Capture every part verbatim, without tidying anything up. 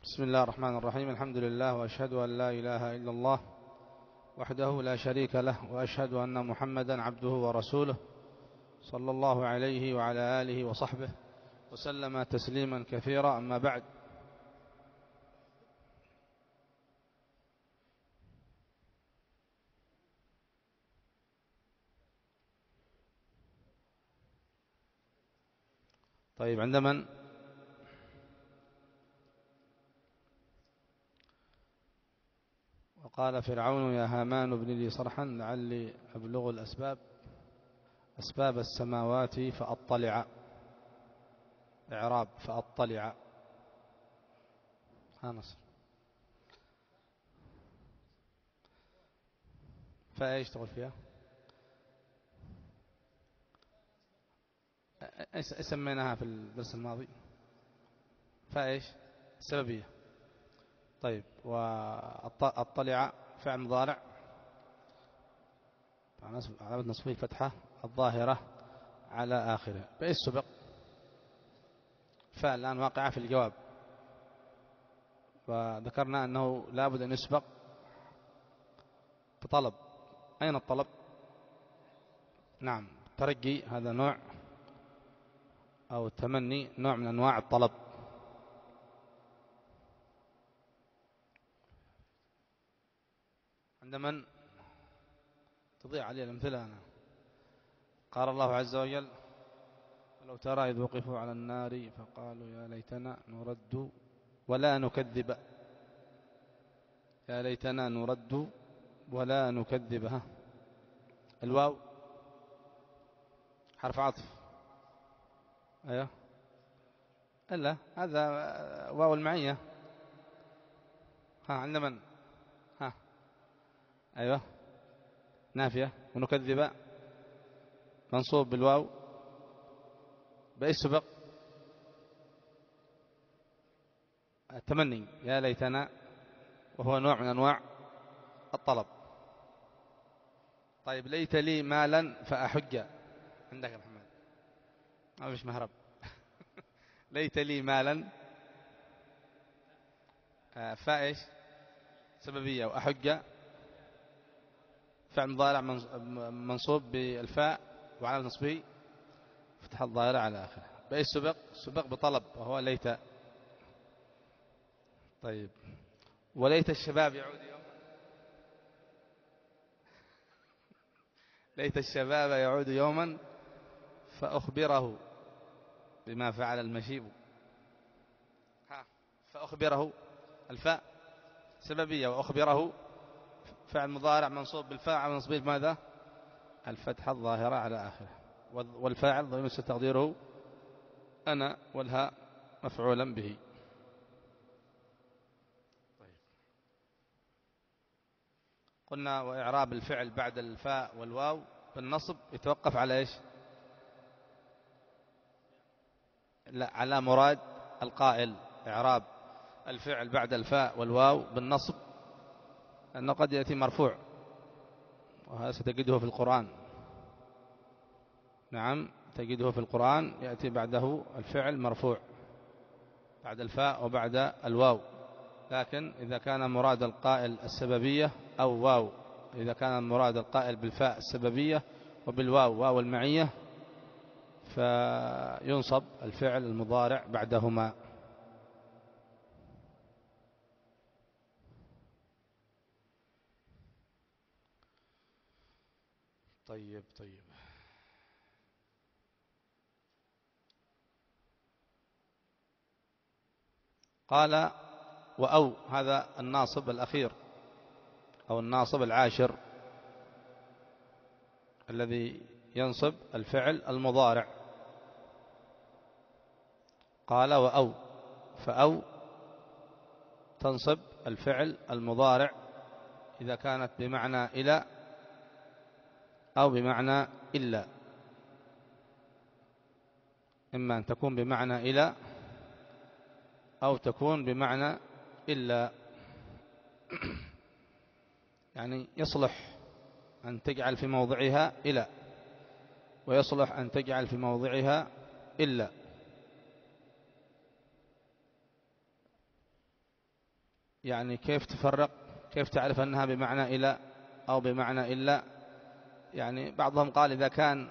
بسم الله الرحمن الرحيم. الحمد لله وأشهد أن لا إله إلا الله وحده لا شريك له، وأشهد أن محمدا عبده ورسوله صلى الله عليه وعلى آله وصحبه وسلم تسليما كثيرا. أما بعد، طيب عند من؟ وقال فرعون يا هامان ابن لي صرحا لعلي أبلغ الأسباب أسباب السماوات فأطلع. إعراب فأطلع. ها نصر فايش تقول فيها؟ ايش سميناها في الدرس الماضي؟ فايش السببية. طيب، وأطلع فعل مضارع علامة نصبه الفتحة الظاهرة على آخره. بإيش سبق؟ فعل الآن واقعة في الجواب، وذكرنا أنه لابد أن يسبق بطلب. أين الطلب؟ نعم، ترجي هذا نوع، أو التمني نوع من أنواع الطلب. عند من؟ تضيع علي الأمثلة أنا. قال الله عز وجل ولو ترى إذ وقفوا على النار فقالوا يا ليتنا نرد ولا نكذب. يا ليتنا نرد ولا نكذبها. الواو حرف عطف. أيوه، إلا هذا واو المعية. ها عند من؟ ها أيوه نافية. ونكذب منصوب بالواو. بأي سبق؟ التمني يا ليتنا، وهو نوع من أنواع الطلب. طيب، ليت لي مالا فأحج. عندك يا محمد، ما فيش مهرب. ليت لي مالا فايش سببية، وأحج فعل مضارع منصوب بالفاء وعلى نصبه فتح الظاهرة على آخره. بأي سبق؟ سبق بطلب وهو ليت. طيب، وليت الشباب يعود يوما. ليت الشباب يعود يوما فأخبره بما فعل المشيب. ها فأخبره الفاء سببية، وأخبره فعل مضارع منصوب بالفاء على نصبه ماذا؟ الفتحة الظاهرة على آخره. والفاعل ضمير تقديره أنا، والهاء مفعولا به. طيب، قلنا وإعراب الفعل بعد الفاء والواو بالنصب يتوقف على إيش؟ لا، على مراد القائل. إعراب الفعل بعد الفاء والواو بالنصب أنه قد يأتي مرفوع، وهذا ستجده في القرآن. نعم، تجده في القرآن يأتي بعده الفعل مرفوع بعد الفاء وبعد الواو. لكن إذا كان مراد القائل السببية أو واو، إذا كان مراد القائل بالفاء السببية وبالواو واو المعية، فينصب الفعل المضارع بعدهما. طيب طيب قال وأو، هذا الناصب الأخير أو الناصب العاشر الذي ينصب الفعل المضارع. قال وأو، فأو تنصب الفعل المضارع إذا كانت بمعنى إلى أو بمعنى إلا. إما أن تكون بمعنى إلى أو تكون بمعنى إلا. يعني يصلح أن تجعل في موضعها إلى، ويصلح أن تجعل في موضعها إلا. يعني كيف تفرق، كيف تعرف أنها بمعنى إلى أو بمعنى إلا؟ يعني بعضهم قال إذا كان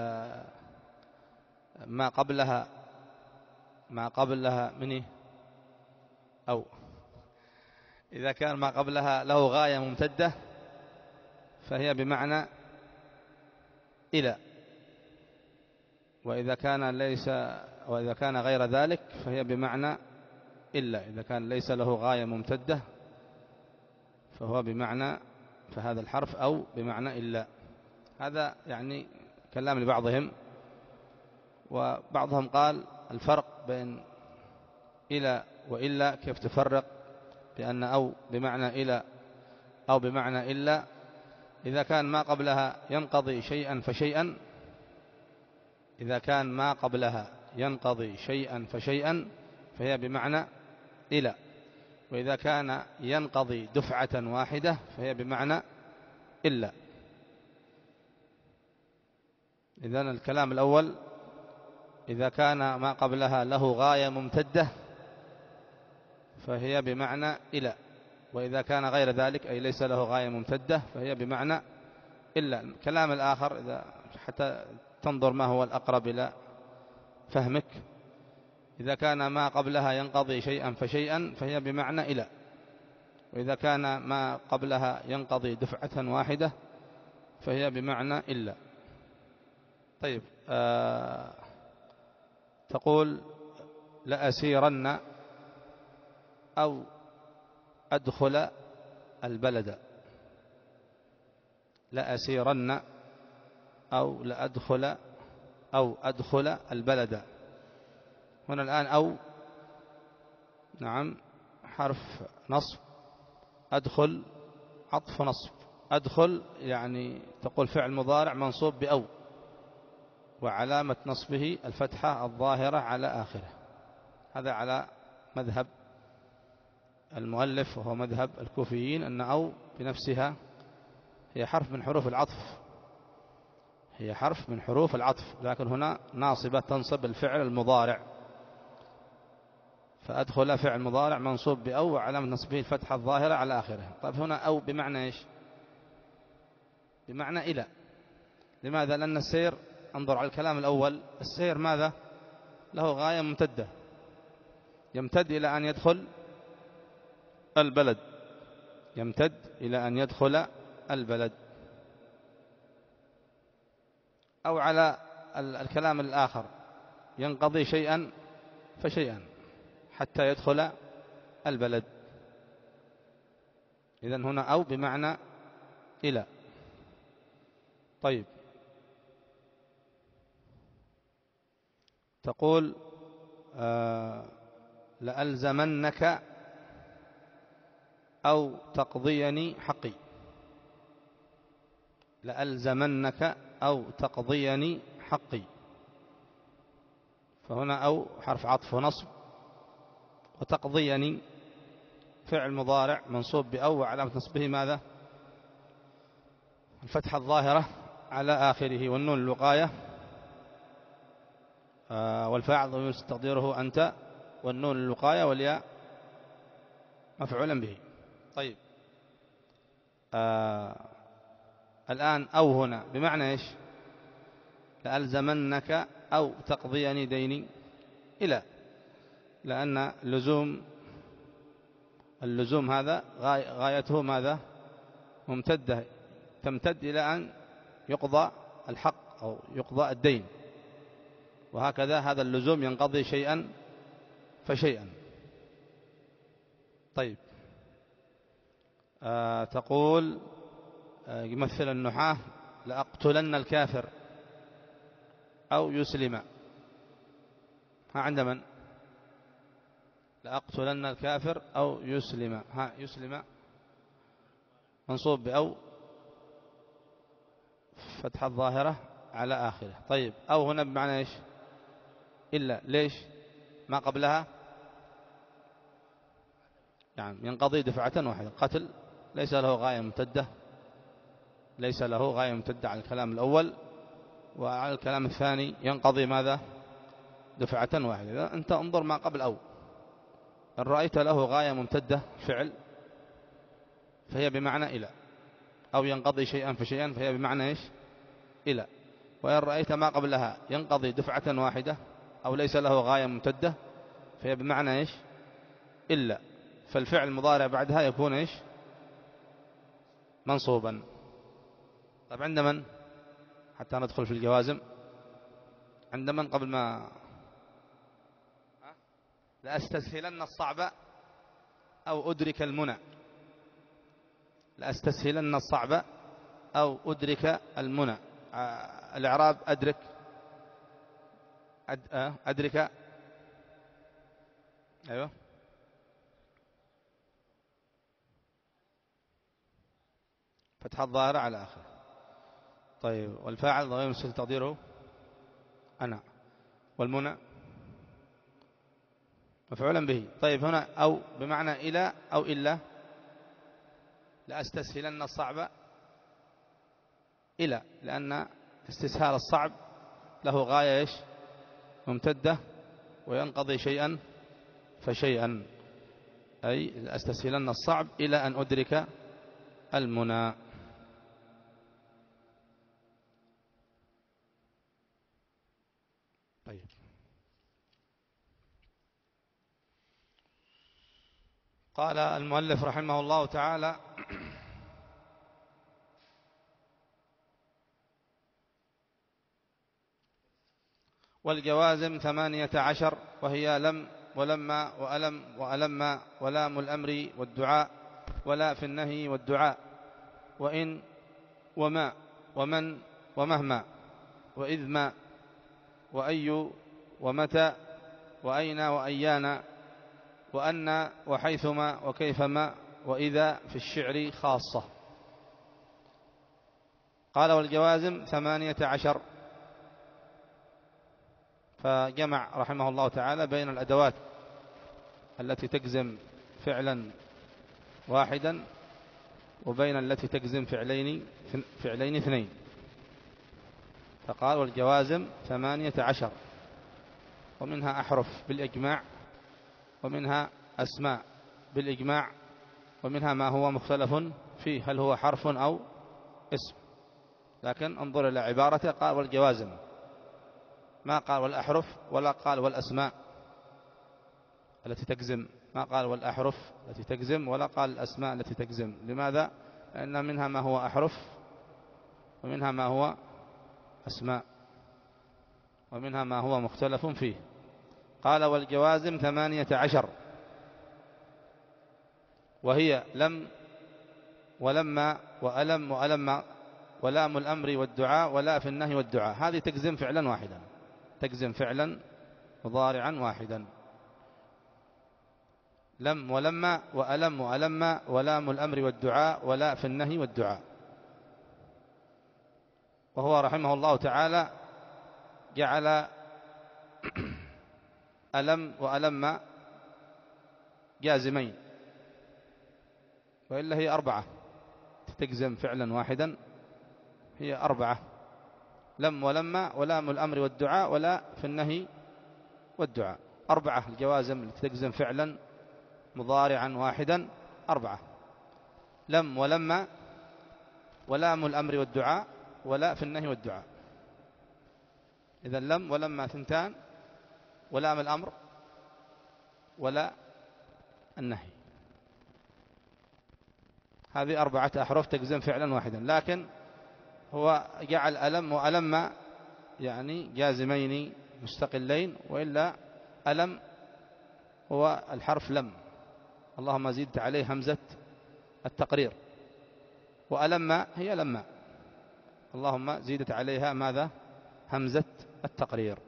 ما قبلها ما قبلها منه أو إذا كان ما قبلها له غاية ممتدة فهي بمعنى إلى، وإذا كان ليس وإذا كان غير ذلك فهي بمعنى إلا. إذا كان ليس له غاية ممتدة فهو بمعنى فهذا الحرف أو بمعنى إلا. هذا يعني كلام لبعضهم. وبعضهم قال الفرق بين إلى وإلا كيف تفرق بأن أو بمعنى إلى أو بمعنى إلا. إذا كان ما قبلها ينقضي شيئا فشيئا إذا كان ما قبلها ينقضي شيئا فشيئا فهي بمعنى إلى، وإذا كان ينقضي دفعة واحدة فهي بمعنى إلا. إذن الكلام الأول إذا كان ما قبلها له غاية ممتدة فهي بمعنى إلى، وإذا كان غير ذلك أي ليس له غاية ممتدة فهي بمعنى إلا. الكلام الآخر إذا حتى تنظر ما هو الأقرب إلى فهمك، إذا كان ما قبلها ينقضي شيئا فشيئا فهي بمعنى إلى، وإذا كان ما قبلها ينقضي دفعة واحدة فهي بمعنى إلا. طيب آه تقول لأسيرن أو أدخل البلد. لأسيرن أو لأدخل أو أدخل البلد. هنا الآن أو نعم حرف نصب، أدخل عطف نصب. أدخل يعني تقول فعل مضارع منصوب بأو، وعلامة نصبه الفتحة الظاهرة على آخره. هذا على مذهب المؤلف وهو مذهب الكوفيين، أن أو بنفسها هي حرف من حروف العطف، هي حرف من حروف العطف، لكن هنا ناصبة تنصب الفعل المضارع. فأدخل فعل مضارع منصوب بأو وعلامة نصبه الفتحة الظاهرة على آخره. طيب هنا أو بمعنى إيش؟ بمعنى إلى. لماذا؟ لأن السير، انظر على الكلام الأول، السير ماذا؟ له غاية ممتدة، يمتد إلى أن يدخل البلد، يمتد إلى أن يدخل البلد. أو على الكلام الآخر ينقضي شيئا فشيئا حتى يدخل البلد. إذن هنا أو بمعنى إلى. طيب تقول آه لألزمنك أو تقضيني حقي. لألزمنك أو تقضيني حقي. فهنا أو حرف عطف ونصب، وتقضيني فعل مضارع منصوب بأو وعلامة نصبه ماذا؟ الفتحة الظاهرة على آخره، والنون الوقاية آه والفاعل تقديره أنت، والنون الوقاية والياء مفعولا به. طيب آه الآن أو هنا بمعنى إيش؟ لألزمنك أو تقضيني ديني إلى، لأن اللزوم اللزوم هذا غايته ماذا؟ ممتدة، تمتد إلى أن يقضى الحق أو يقضى الدين، وهكذا هذا اللزوم ينقضي شيئا فشيئا. طيب آه تقول آه يمثل النحاة لأقتلن الكافر أو يسلم. ها عند من؟ لأقتلن الكافر أو يسلم. ها يسلم منصوب بأو فتحة الظاهرة على آخره. طيب أو هنا بمعنى إيش؟ إلا. ليش؟ ما قبلها يعني ينقضي دفعة واحدة. قتل ليس له غاية ممتدة، ليس له غاية ممتدة على الكلام الأول، وعلى الكلام الثاني ينقضي ماذا؟ دفعة واحدة. أنت انظر ما قبل أو، إن رأيت له غاية ممتدة فعل فهي بمعنى إلى، أو ينقضي شيئا فشيئا فهي بمعنى إيش؟ إلى. وإن رأيت ما قبلها ينقضي دفعة واحدة أو ليس له غاية ممتدة فهي بمعنى إيش؟ إلا. فالفعل المضارع بعدها يكون إيش؟ منصوبا. طب عند من؟ حتى ندخل في الجوازم. عند من قبل ما لأستسهلن الصعب أو أدرك المنى. لأستسهلن الصعب أو أدرك المنى. الإعراب أدرك أد... أدرك أيوه فتح الظاهرة على آخر. طيب والفاعل ضمير مستتر تقديره أنا، والمنى مفعولا به. طيب هنا أو بمعنى إلى أو إلا. لأستسهلن الصعب إلى، لأن استسهال الصعب له غاية إيش؟ ممتدة، وينقضي شيئا فشيئا، أي لأستسهلن الصعب إلى أن أدرك المنى. طيب قال المؤلف رحمه الله تعالى: والجوازم ثمانية عشر، وهي لم ولما وألم وألم ولام الأمر والدعاء ولا في النهي والدعاء وإن وما ومن ومهما وإذ ما وأي ومتى وأين وأيان وأن وحيثما وكيفما وإذا في الشعر خاصة. قال: والجوازم ثمانية عشر. فجمع رحمه الله تعالى بين الأدوات التي تجزم فعلا واحدا وبين التي تجزم فعلين فعلين اثنين. فقال: والجوازم ثمانية عشر، ومنها أحرف بالإجماع، ومنها أسماء بالإجماع، ومنها ما هو مختلف فيه هل هو حرف أو اسم. لكن انظر إلى عبارته، قال: والجوازم، ما قال والأحرف ولا قال والأسماء التي تجزم، ما قال والأحرف التي تجزم ولا قال الأسماء التي تجزم. لماذا؟ لأن منها ما هو أحرف، ومنها ما هو أسماء، ومنها ما هو مختلف فيه. قال: والجوازم ثمانية عشر، وهي لم ولما وألم وألم ولام الأمر والدعاء ولا في النهي والدعاء. هذه تجزم فعلا واحدا، تجزم فعلا مضارعا واحدا. لم ولما وألم وألم ولام الأمر والدعاء ولا في النهي والدعاء. وهو رحمه الله تعالى جعل ألم وألم جازمين، وإلا هي أربعة تجزم فعلا واحدا، هي أربعة: لم ولما ولام الأمر والدعاء ولا في النهي والدعاء. أربعة الجوازم التي تجزم فعلا مضارعا واحدا، أربعة: لم ولما ولام الأمر والدعاء ولا في النهي والدعاء. إذن لم ولما ثنتان، ولام الأمر ولا النهي. هذه أربعة أحرف تجزم فعلا واحدا. لكن هو جعل ألم وألم يعني جازمين مستقلين، وإلا ألم هو الحرف لم، اللهم زدت عليه همزة التقرير، وألم هي لما، اللهم زدت عليها ماذا؟ همزة التقرير.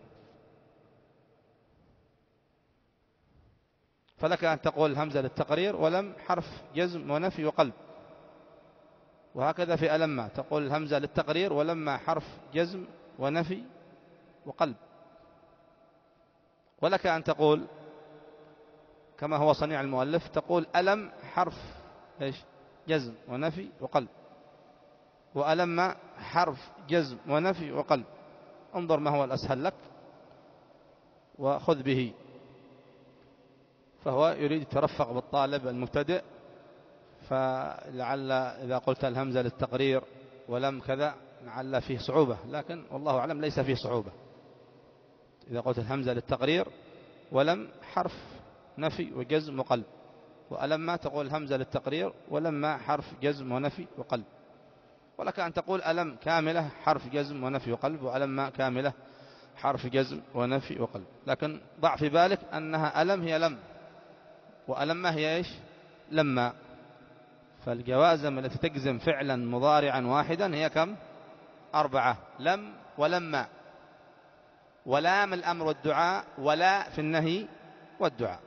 فلك أن تقول همزة للتقرير، ولم حرف جزم ونفي وقلب. وهكذا في ألم تقول الهمزة للتقرير، ولما حرف جزم ونفي وقلب. ولك أن تقول كما هو صنيع المؤلف، تقول ألم حرف إيش؟ جزم ونفي وقلب، وألم حرف جزم ونفي وقلب. انظر ما هو الأسهل لك وخذ به. فهو يريد يترفق بالطالب المبتدئ، فلعل إذا قلت الهمزة للتقرير ولم كذا لعل فيه صعوبة، لكن والله أعلم ليس فيه صعوبة. إذا قلت الهمزة للتقرير ولم حرف نفي وجزم وقلب، وألما تقول الهمزة للتقرير ولما حرف جزم ونفي وقلب. ولك أن تقول ألم كاملة حرف جزم ونفي وقلب، وألما كاملة حرف جزم ونفي وقلب. لكن ضع في بالك أنها ألم هي لم، وألما هي إيش؟ لما. فالجوازم التي تجزم فعلا مضارعا واحدا هي كم؟ أربعة: لم ولما، ولام الأمر والدعاء، ولا في النهي والدعاء.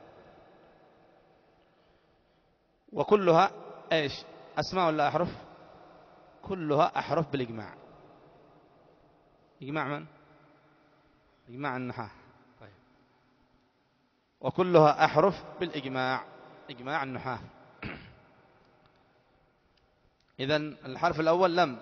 وكلها إيش؟ أسماء ولا أحرف؟ كلها أحرف بالإجماع. إجماع من؟ إجماع النحاة. طيب. وكلها أحرف بالإجماع، إجماع النحاة. إذن الحرف الأول لم.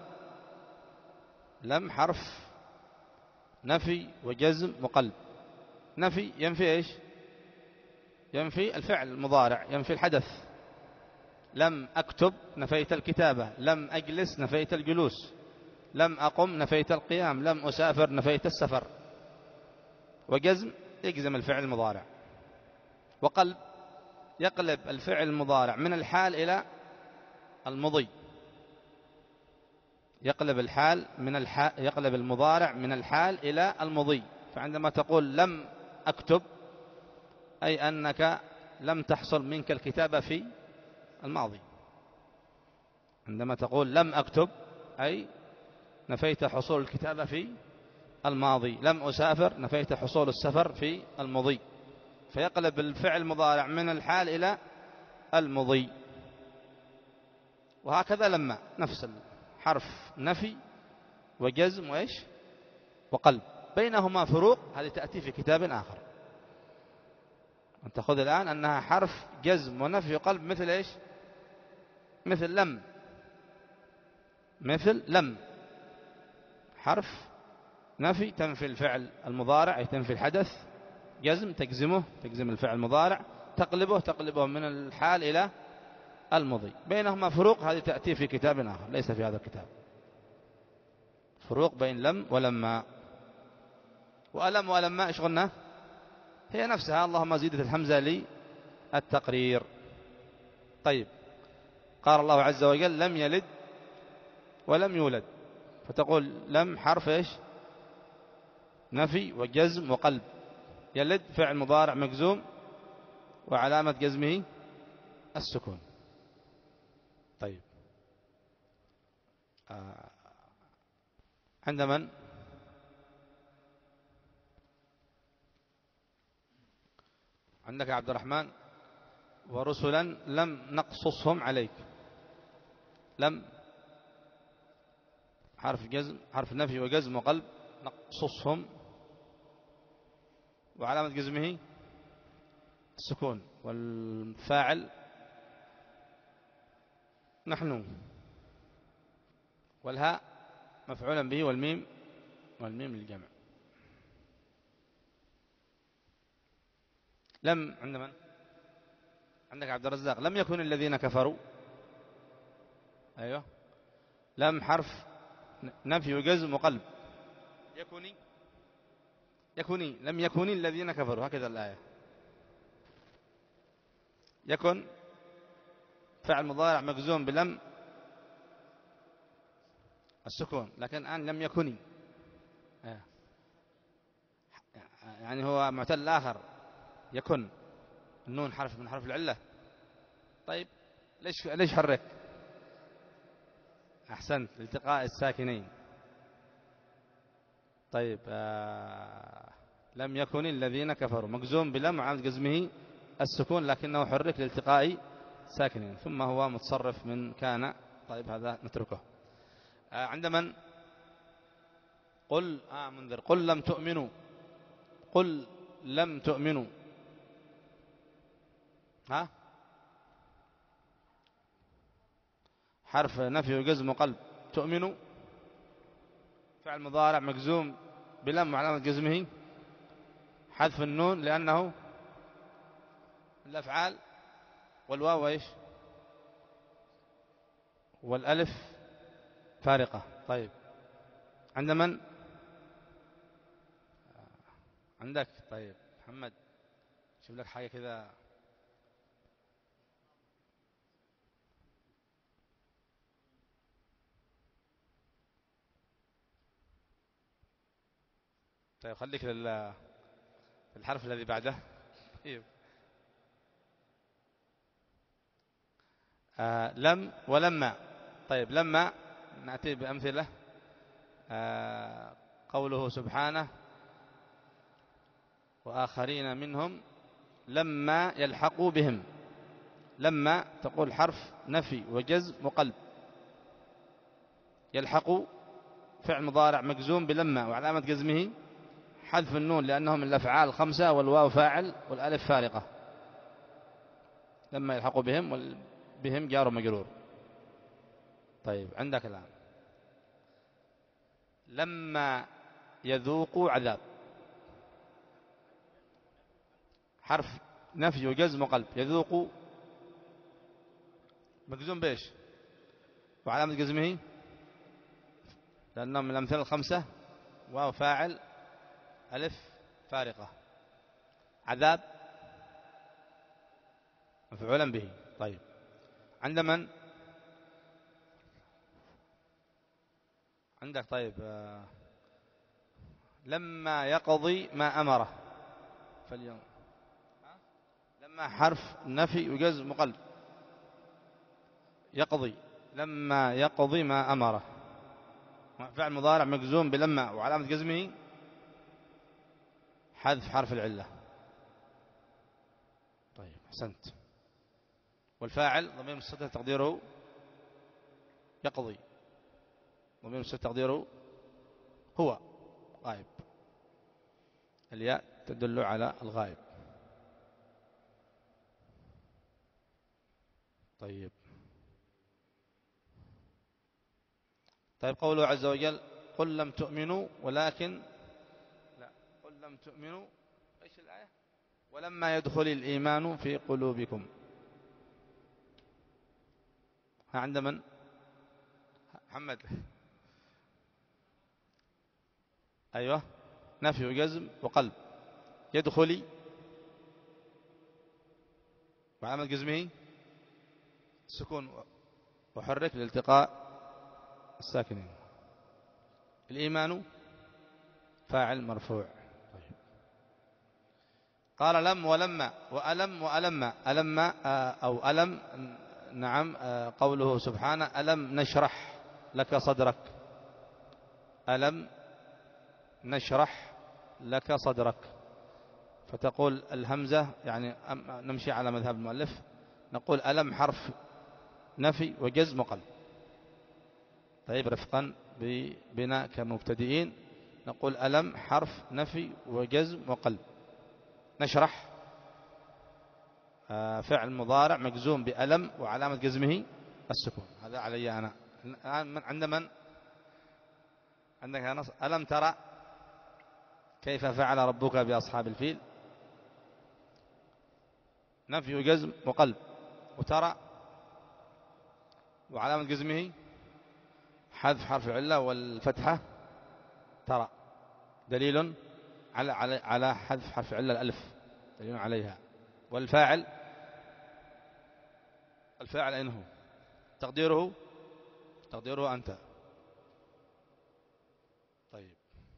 لم حرف نفي وجزم وقلب. نفي ينفي إيش؟ ينفي الفعل المضارع، ينفي الحدث. لم أكتب نفيت الكتابة، لم أجلس نفيت الجلوس، لم أقم نفيت القيام، لم أسافر نفيت السفر. وجزم يجزم الفعل المضارع. وقلب يقلب الفعل المضارع من الحال إلى المضي، يقلب الحال من الحال يقلب المضارع من الحال إلى المضي. فعندما تقول لم أكتب أي أنك لم تحصل منك الكتابة في الماضي. عندما تقول لم أكتب أي نفيت حصول الكتابة في الماضي. لم أسافر نفيت حصول السفر في المضي. فيقلب الفعل المضارع من الحال إلى المضي. وهكذا لما نفس حرف نفي وجزم وإيش وقلب، بينهما فروق هذه تأتي في كتاب آخر. أنت خذ الآن أنها حرف جزم ونفي وقلب مثل إيش؟ مثل لم. مثل لم حرف نفي تنفي الفعل المضارع أي تنفي الحدث. جزم تجزمه تجزم الفعل المضارع. تقلبه تقلبه من الحال إلى المضي. بينهما فروق هذه تأتي في كتاب آخر ليس في هذا الكتاب. فروق بين لم ولما. وألم ولما إيش قلنا؟ هي نفسها، اللهم زيدت الحمزة للتقرير. طيب، قال الله عز وجل لم يلد ولم يولد، فتقول لم حرف إيش؟ نفي وجزم وقلب. يلد فعل مضارع مجزوم وعلامة جزمه السكون. طيب، آه. عند من؟ عندك عبد الرحمن. ورسلا لم نقصصهم عليك. لم حرف جزم حرف نفي وجزم وقلب. نقصصهم وعلامة جزمه السكون. والفاعل نحن. والهاء مفعولا به. والميم والميم للجمع. لم عند من؟ عندك عبد الرزاق. لم يكن الذين كفروا. أيوه. لم حرف نفي وجزم وقلب. يكوني يكوني لم يكن الذين كفروا، هكذا الآية. يكن فعل مضارع مجزوم بلم السكون، لكن الآن لم يكن، يعني هو معتل آخر. يكن النون حرف من حرف العلة. طيب، ليش ليش حرك؟ أحسنت، التقاء الساكنين. طيب، آه لم يكن الذين كفروا مجزوم بلم وعلامة جزمه السكون، لكنه حرك لالتقاء ساكنين، ثم هو متصرف من كان. طيب، هذا نتركه. آه عند من؟ قل آه منذر. قل لم تؤمنوا. قل لم تؤمنوا. ها؟ حرف نفي وجزم وقلب. تؤمنوا فعل مضارع مجزوم بلم وعلامة جزمه حذف النون لأنه الأفعال، والواو إيش؟ والألف فارقة. طيب عند من؟ عندك. طيب محمد شوف لك حاجة كذا. طيب خليك للحرف الذي بعده. طيب آه لم ولما. طيب لما نأتي بأمثلة. آه قوله سبحانه وآخرين منهم لما يلحقوا بهم. لما تقول حرف نفي وجزم وقلب. يلحقوا فعل مضارع مجزوم بلما وعلامة جزمه حذف النون لأنهم من الأفعال الخمسة، والواو فاعل والألف فارقة. لما يلحقوا بهم، والبهم جار ومجرور. طيب عندك الآن لما يذوقوا عذاب. حرف نفي وجزم وقلب. يذوقوا مجزوم بإيش وعلامة جزمه لأنهم من الأمثلة الخمسة، واو فاعل ألف فارقة. عذاب مفعولا به. طيب عند من؟ عندك. طيب آه لما يقضي ما أمره فاليوم. لما حرف نفي وجزم وقلب. يقضي لما يقضي ما أمره فعل مضارع مجزوم بلما وعلامة جزمه حذف حرف العلة. طيب أحسنت. والفاعل ضمير مستتر تقديره يقضي. ضمير مستتر تقديره هو غائب. الياء تدل على الغائب. طيب طيب قوله عز وجل قل لم تؤمنوا ولكن لا قل لم تؤمنوا. ايش الآية؟ ولما يدخل الإيمان في قلوبكم. ها عند من؟ محمد. أيوة نفي وجزم وقلب. يدخلي وعمل جزمه السكون وحرك لالتقاء الساكنين. الإيمان فاعل مرفوع. طيب. قال لم ولما وألم وألم. ألم أو ألم. نعم قوله سبحانه ألم نشرح لك صدرك. ألم نشرح لك صدرك. فتقول الهمزة يعني نمشي على مذهب المؤلف نقول ألم حرف نفي وجزم وقلب. طيب رفقا بنا كمبتدئين نقول ألم حرف نفي وجزم وقلب. نشرح فعل مضارع مجزوم بألم وعلامة جزمه السكون. هذا علي أنا. عند من؟ عندك يا نصر. ألم ترى كيف فعل ربك بأصحاب الفيل. نفي وجزم وقلب. وترى وعلامة جزمه حذف حرف العلة والفتحة ترى دليل على على على حذف حرف العلة الألف دليل عليها. والفاعل الفاعل أين هو؟ تقديره تقديره أنت. طيب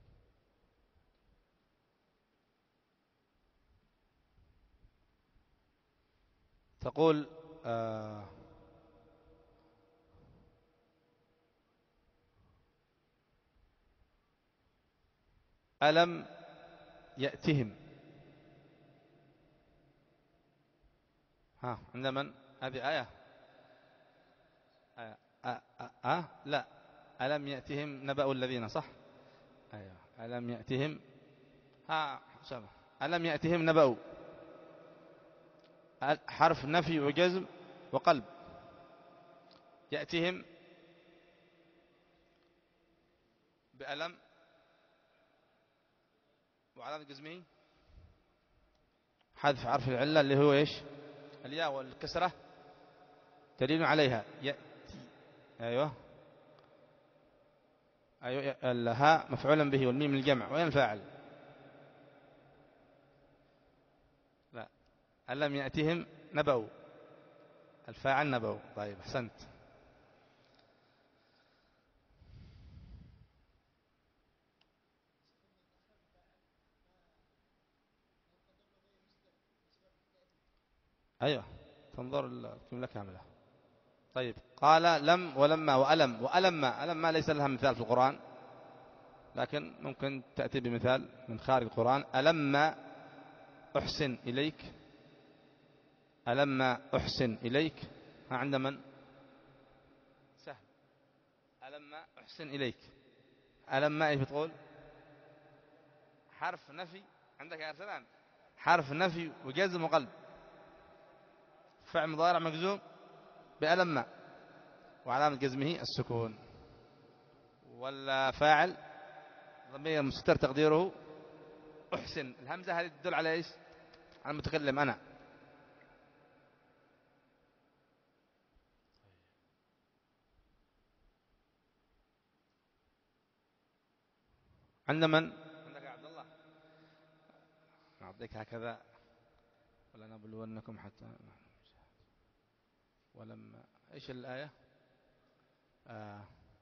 تقول آه ألم يأتهم. ها عند من؟ هذه آية. آه آه آه آه لا ألم يأتهم نبأ الذين. صح. أيوة. ألم يأتهم. ها سامع. ألم يأتهم نبأ حرف نفي وجزم وقلب. يأتهم بألم وعلامة جزمه حذف حرف العلة اللي هو إيش؟ الياء والكسرة دليل عليها يأتي. أيوة أيوة الهاء مفعولا به والميم الجمع. وين الفاعل؟ لا، ألم يأتهم نبأ، الفاعل نبأ. طيب أحسنت. أيوة تنظر الجملة كاملة. طيب قال لم ولما وألم. وألم ألم ما ليس لها مثال في القرآن، لكن ممكن تأتي بمثال من خارج القرآن. ألم أحسن إليك، ألم أحسن إليك. ها عند من؟ سهل. ألم أحسن إليك. ألم إيش بتقول؟ حرف نفي عندك يا أرسلان، حرف نفي وجزم وقلب، فعل مضارع مجزوم بألم وعلامة جزمه السكون. والفاعل ضمير مستتر تقديره أحسن. الهمزة هذه تدل على إيش؟ على المتكلم أنا. عند من؟ عندك يا عبد الله. نعطيك هكذا ولا نبلونكم حتى. ولما إيش الآية؟ آه.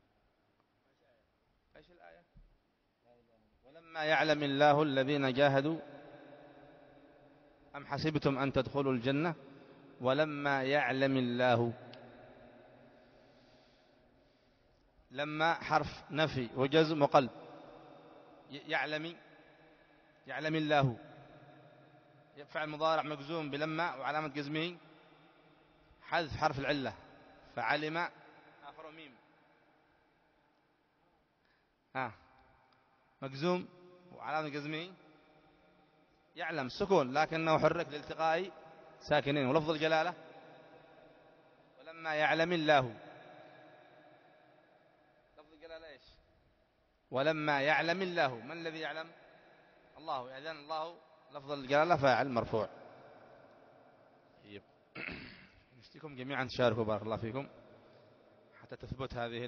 إيش الآية؟ ولما يعلم الله الذين جاهدوا أم حسبتم أن تدخلوا الجنة ولما يعلم الله. لما حرف نفي وجزم وقلب. يعلم يعلم الله فعل مضارع مجزوم بلما وعلامة جزمه حذف حرف العلة. فعلم آخر ميم ها مجزوم وعلامة جزمه يعلم سكون، لكنه حرك لالتقاء ساكنين. ولفظ الجلالة ولما يعلم الله. لفظ الجلالة إيش؟ ولما يعلم الله. من الذي يعلم؟ الله. إذن الله لفظ الجلالة فاعل مرفوع. طيب نشتكم جميعا تشاركوا بارك الله فيكم حتى تثبت هذه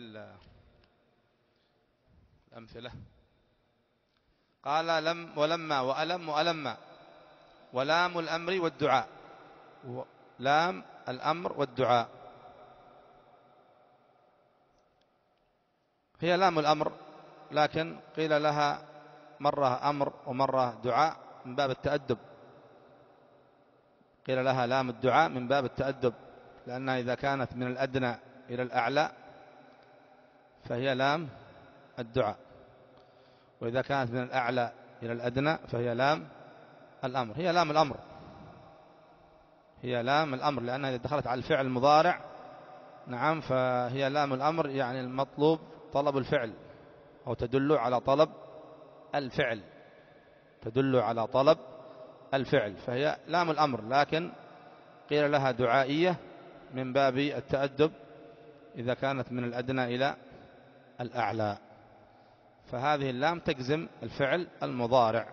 الأمثلة. قال لم ولما وألم وألم. ولام الأمر والدعاء. لام الأمر والدعاء هي لام الأمر، لكن قيل لها مرة أمر ومرة دعاء من باب التأدب. قيل لها لام الدعاء من باب التأدب، لأنها إذا كانت من الأدنى إلى الأعلى فهي لام الدعاء، وإذا كانت من الأعلى إلى الأدنى فهي لام الأمر. هي لام الأمر، هي لام الأمر، لأنها إذا دخلت على الفعل المضارع نعم فهي لام الأمر، يعني المطلوب طلب الفعل، أو تدل على طلب الفعل، تدل على طلب الفعل، فهي لام الأمر. لكن قيل لها دعائية من باب التأدب إذا كانت من الأدنى إلى الأعلى. فهذه اللام تجزم الفعل المضارع،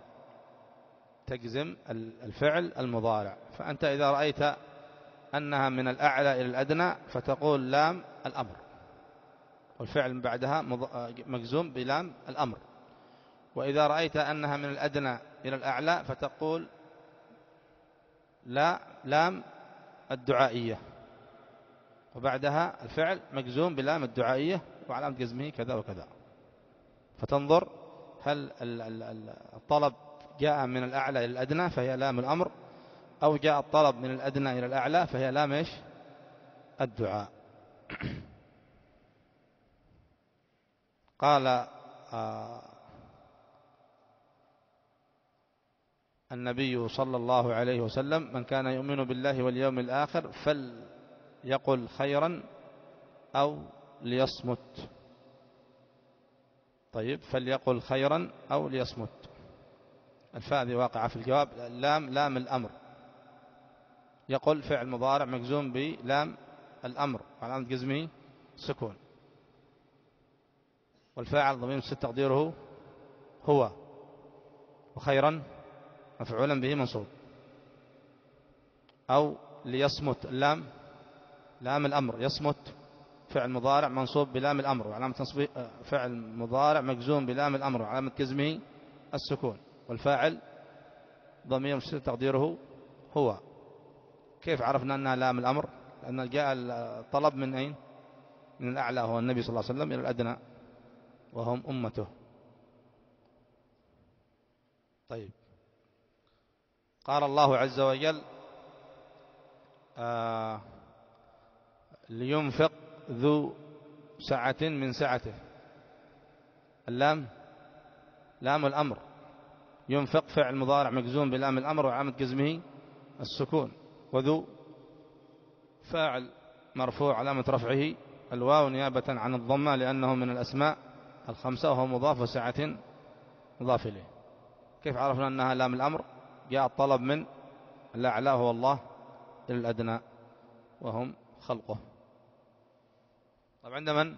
تجزم الفعل المضارع. فأنت إذا رأيت أنها من الأعلى إلى الأدنى فتقول لام الأمر، والفعل من بعدها مجزوم بلام الأمر. وإذا رأيت أنها من الأدنى إلى الأعلى فتقول لا لام الدعائية، وبعدها الفعل مجزوم بلام الدعائية وعلامة جزمه كذا وكذا. فتنظر هل الطلب جاء من الأعلى إلى الأدنى فهي لام الأمر، أو جاء الطلب من الأدنى إلى الأعلى فهي لام إيش؟ الدعاء. قال آه النبي صلى الله عليه وسلم: من كان يؤمن بالله واليوم الآخر فليقل خيرا أو ليصمت. طيب فليقل خيرا أو ليصمت، الفاء ذي واقعة في الجواب. لام لام الأمر، يقول فعل مضارع مجزوم بلام الأمر وعلامة جزمه سكون، والفاعل ضمير مستتر تقديره هو، وخيرا مفعولا به منصوب. أو ليصمت. اللام لام الأمر، يصمت فعل مضارع منصوب بلام الأمر وعلامة تصبيح فعل مضارع مجزوم بلام الأمر وعلامة جزمه السكون، والفاعل ضمير مستتر تقديره هو. كيف عرفنا أنها لام الأمر؟ لأن جاء الطلب من أين؟ من الأعلى هو النبي صلى الله عليه وسلم إلى الأدنى وهم أمته. طيب، قال الله عز وجل آه لينفق ذو سعة من سعته. اللام لام الأمر، ينفق فعل مضارع مجزوم بلام الأمر وعلامة جزمه السكون، وذو فاعل مرفوع علامة رفعه الواو نيابة عن الضمة لأنه من الأسماء الخمسة وهو مضاف وسعة مضاف إليه. كيف عرفنا أنها لام الأمر؟ جاء الطلب من الأعلى هو الله إلى الأدنى وهم خلقه. طب عند من؟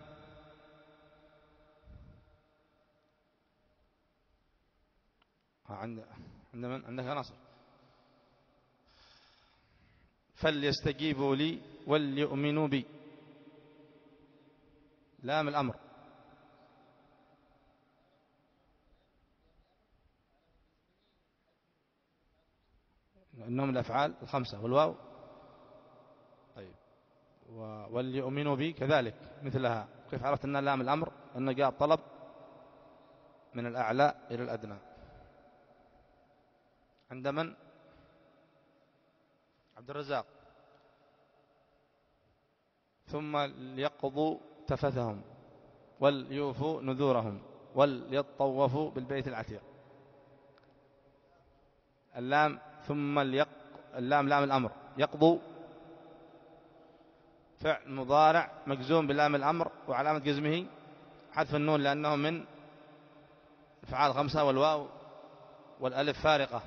عند عند من؟ عندك ناصر. فليستجيبوا لي وليؤمنوا بي، لام الأمر. إنهم الأفعال الخمسة والواو. طيب، وليؤمنوا بي كذلك مثلها. كيف عرفت أنها لام الأمر؟ أن جاء الطلب من الأعلى إلى الأدنى. عند من؟ عبد الرزاق. ثم ليقضوا تفثهم وليوفوا نذورهم وليطوفوا بالبيت العتيق. اللام ثم ليق اللام لام الأمر، يقضوا فعل مضارع مجزوم بلام الأمر وعلامة جزمه حذف النون لأنه من أفعال خمسة والواو والألف فارقة.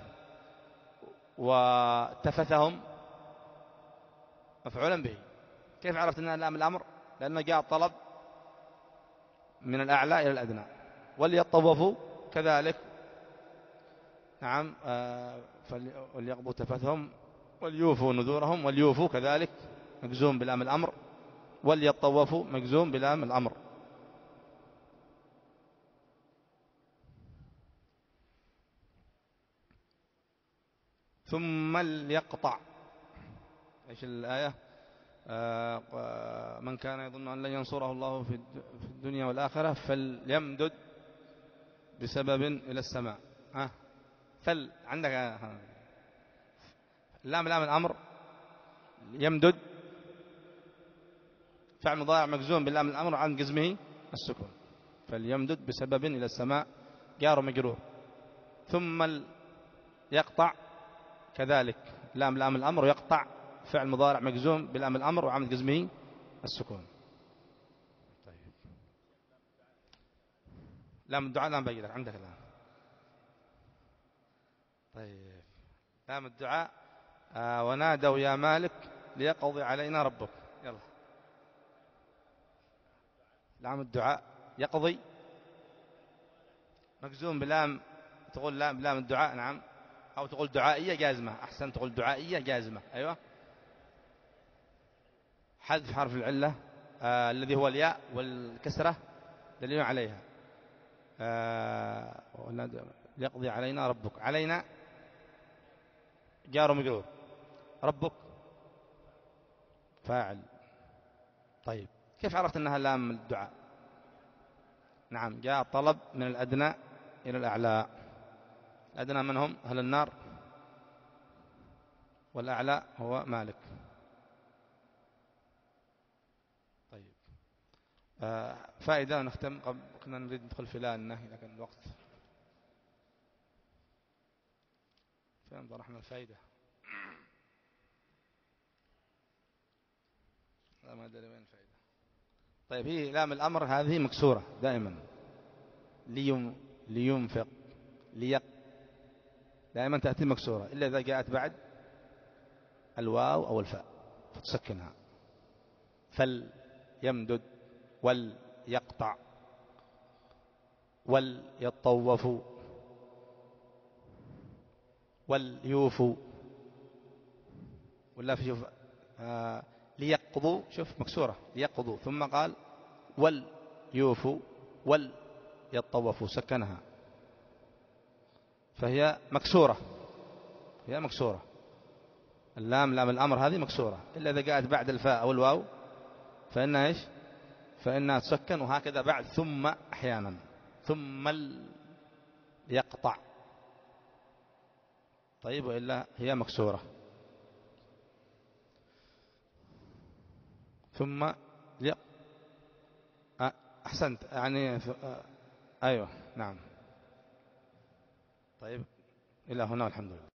وتفثهم مفعولا به. كيف عرفت أنها لام الأمر؟ لأنه جاء الطلب من الأعلى إلى الأدنى. وليطوفوا كذلك، نعم، آه وليقضوا تفثهم وليوفوا نذورهم وليوفوا كذلك مجزوم بلام الأمر، وليطوفوا مجزوم بلام الأمر. ثم ليقطع، ايش الآية؟ آه من كان يظن أن لن ينصره الله في الدنيا والآخرة فليمدد بسبب إلى السماء. ها فل عندك آه. لام لام الأمر، يمدد فعل مضارع مجزوم باللام الأمر عن جزمه السكون، فليمدد بسبب إلى السماء جار مجرور. ثم يقطع كذلك لام لام الأمر، يقطع فعل مضارع مجزوم باللام الأمر وعامل جزمه السكون. طيب، لام الدعاء لام باقي لك عندك الآن. طيب، لام الدعاء آه ونادوا يا مالك ليقضي علينا ربك. يلا، لام الدعاء يقضي مجزوم بلام، تقول لام لام الدعاء، نعم، أو تقول دعائية جازمة. أحسن تقول دعائية جازمة. أيوة، حذف حرف العلة آه الذي هو الياء والكسرة دليل عليها. آه ليقضي علينا ربك. علينا جار مجرور، ربك فاعل. طيب، كيف عرفت أنها لام الدعاء؟ نعم، جاء طلب من الأدنى إلى الأعلى. الأدنى من هم؟ أهل النار، والأعلى هو مالك. طيب، آه فائدة نختم قبل، كنا نريد ندخل في لا النهي لكن الوقت. فين طرحنا الفائدة؟ لا، ما أدري وين الفائدة. طيب، هي لام الأمر هذه مكسورة دائما. ليم لينفق ليق دائما تأتي مكسورة إلا إذا جاءت بعد الواو أو الفاء فتسكنها. فليمدد وليقطع وليطوفوا وليوفوا ولا في شوف آه ليقضوا، شوف مكسورة ليقضوا، ثم قال وليوفوا وليطوفوا سكنها، فهي مكسورة، هي مكسورة. اللام لام الأمر هذه مكسورة، إلا إذا قاعد بعد الفاء أو الواو فإنها إيش؟ فإنها تسكن. وهكذا بعد ثم أحيانا، ثم يقطع. طيب، وإلا هي مكسورة. ثم ليق... أحسنت يعني أيوه نعم. طيب، إلى هنا والحمد لله.